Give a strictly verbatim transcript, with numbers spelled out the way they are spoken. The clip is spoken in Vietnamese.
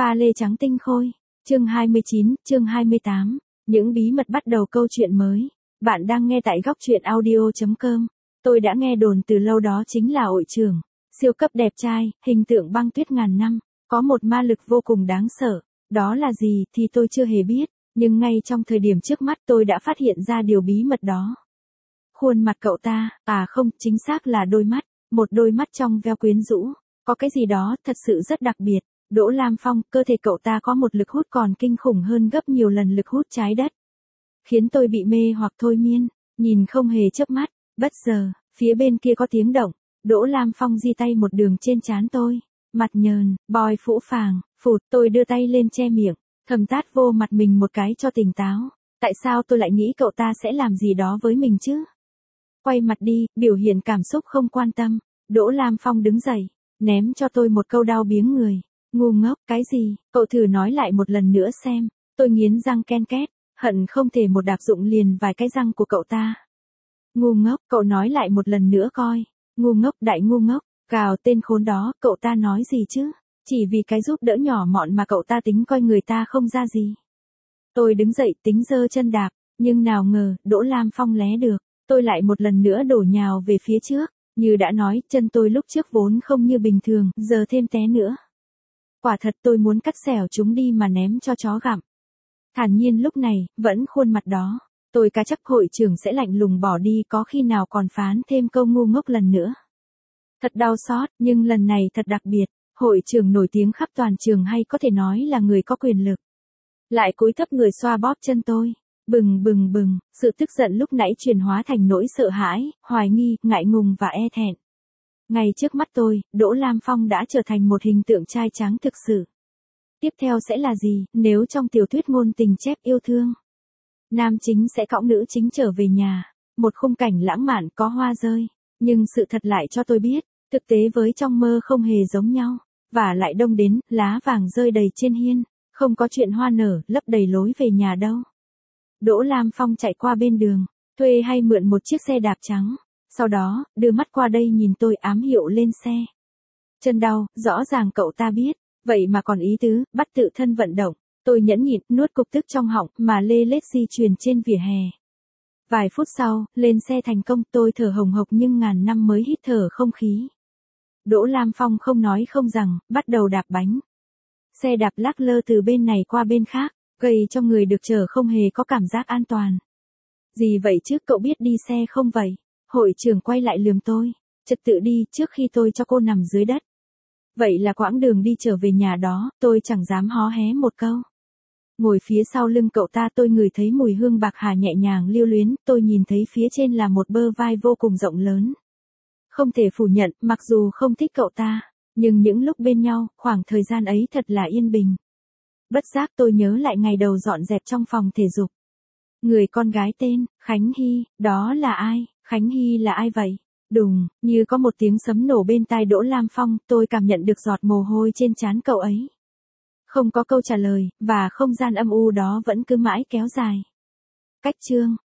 Pha lê trắng tinh khôi. Chương hai mươi chín, chương hai mươi tám. Những bí mật bắt đầu câu chuyện mới. Bạn đang nghe tại góc truyện audio chấm com. Tôi đã nghe đồn từ lâu đó chính là hội trưởng. Siêu cấp đẹp trai, hình tượng băng tuyết ngàn năm. Có một ma lực vô cùng đáng sợ. Đó là gì thì tôi chưa hề biết. Nhưng ngay trong thời điểm trước mắt tôi đã phát hiện ra điều bí mật đó. Khuôn mặt cậu ta, à không, chính xác là đôi mắt. Một đôi mắt trong veo quyến rũ. Có cái gì đó thật sự rất đặc biệt. Đỗ Lam Phong, cơ thể cậu ta có một lực hút còn kinh khủng hơn gấp nhiều lần lực hút trái đất. Khiến tôi bị mê hoặc thôi miên, nhìn không hề chớp mắt. Bất giờ, phía bên kia có tiếng động. Đỗ Lam Phong di tay một đường trên trán tôi. Mặt nhờn, bòi phũ phàng, phụt, tôi đưa tay lên che miệng, thầm tát vô mặt mình một cái cho tỉnh táo. Tại sao tôi lại nghĩ cậu ta sẽ làm gì đó với mình chứ? Quay mặt đi, biểu hiện cảm xúc không quan tâm. Đỗ Lam Phong đứng dậy, ném cho tôi một câu đau biếng người. Ngu ngốc, cái gì, cậu thử nói lại một lần nữa xem. Tôi nghiến răng ken két, hận không thể một đạp dụng liền vài cái răng của cậu ta. Ngu ngốc, cậu nói lại một lần nữa coi. Ngu ngốc, đại ngu ngốc, gào tên khốn đó, cậu ta nói gì chứ? Chỉ vì cái giúp đỡ nhỏ mọn mà cậu ta tính coi người ta không ra gì. Tôi đứng dậy tính giơ chân đạp, nhưng nào ngờ, Đỗ Lam Phong lé được. Tôi lại một lần nữa đổ nhào về phía trước. Như đã nói, chân tôi lúc trước vốn không như bình thường, giờ thêm té nữa. Quả thật tôi muốn cắt xẻo chúng đi mà ném cho chó gặm. Thản nhiên lúc này, vẫn khuôn mặt đó. Tôi cá chắc hội trưởng sẽ lạnh lùng bỏ đi, có khi nào còn phán thêm câu ngu ngốc lần nữa. Thật đau xót, nhưng lần này thật đặc biệt. Hội trưởng nổi tiếng khắp toàn trường, hay có thể nói là người có quyền lực. Lại cúi thấp người xoa bóp chân tôi. Bừng bừng bừng, sự tức giận lúc nãy chuyển hóa thành nỗi sợ hãi, hoài nghi, ngại ngùng và e thẹn. Ngay trước mắt tôi, Đỗ Lam Phong đã trở thành một hình tượng trai tráng thực sự. Tiếp theo sẽ là gì, nếu trong tiểu thuyết ngôn tình chép yêu thương? Nam chính sẽ cõng nữ chính trở về nhà, một khung cảnh lãng mạn có hoa rơi. Nhưng sự thật lại cho tôi biết, thực tế với trong mơ không hề giống nhau. Và lại đông đến, lá vàng rơi đầy trên hiên, không có chuyện hoa nở, lấp đầy lối về nhà đâu. Đỗ Lam Phong chạy qua bên đường, thuê hay mượn một chiếc xe đạp trắng. Sau đó, đưa mắt qua đây nhìn tôi ám hiệu lên xe. Chân đau, rõ ràng cậu ta biết, vậy mà còn ý tứ, bắt tự thân vận động. Tôi nhẫn nhịn, nuốt cục tức trong họng, mà lê lết di chuyển trên vỉa hè. Vài phút sau, lên xe thành công, tôi thở hồng hộc nhưng ngàn năm mới hít thở không khí. Đỗ Lam Phong không nói không rằng, bắt đầu đạp bánh. Xe đạp lắc lơ từ bên này qua bên khác, gây cho người được chở không hề có cảm giác an toàn. Gì vậy chứ, cậu biết đi xe không vậy? Hội trưởng quay lại lườm tôi. Trật tự đi, trước khi tôi cho cô nằm dưới đất. Vậy là quãng đường đi trở về nhà đó, tôi chẳng dám hó hé một câu. Ngồi phía sau lưng cậu ta, tôi ngửi thấy mùi hương bạc hà nhẹ nhàng lưu luyến, tôi nhìn thấy phía trên là một bơ vai vô cùng rộng lớn. Không thể phủ nhận, mặc dù không thích cậu ta, nhưng những lúc bên nhau, khoảng thời gian ấy thật là yên bình. Bất giác tôi nhớ lại ngày đầu dọn dẹp trong phòng thể dục. Người con gái tên Khánh Hy, đó là ai? Khánh Hy là ai vậy? Đùng, như có một tiếng sấm nổ bên tai Đỗ Lam Phong, tôi cảm nhận được giọt mồ hôi trên trán cậu ấy. Không có câu trả lời, và không gian âm u đó vẫn cứ mãi kéo dài. Cách chương.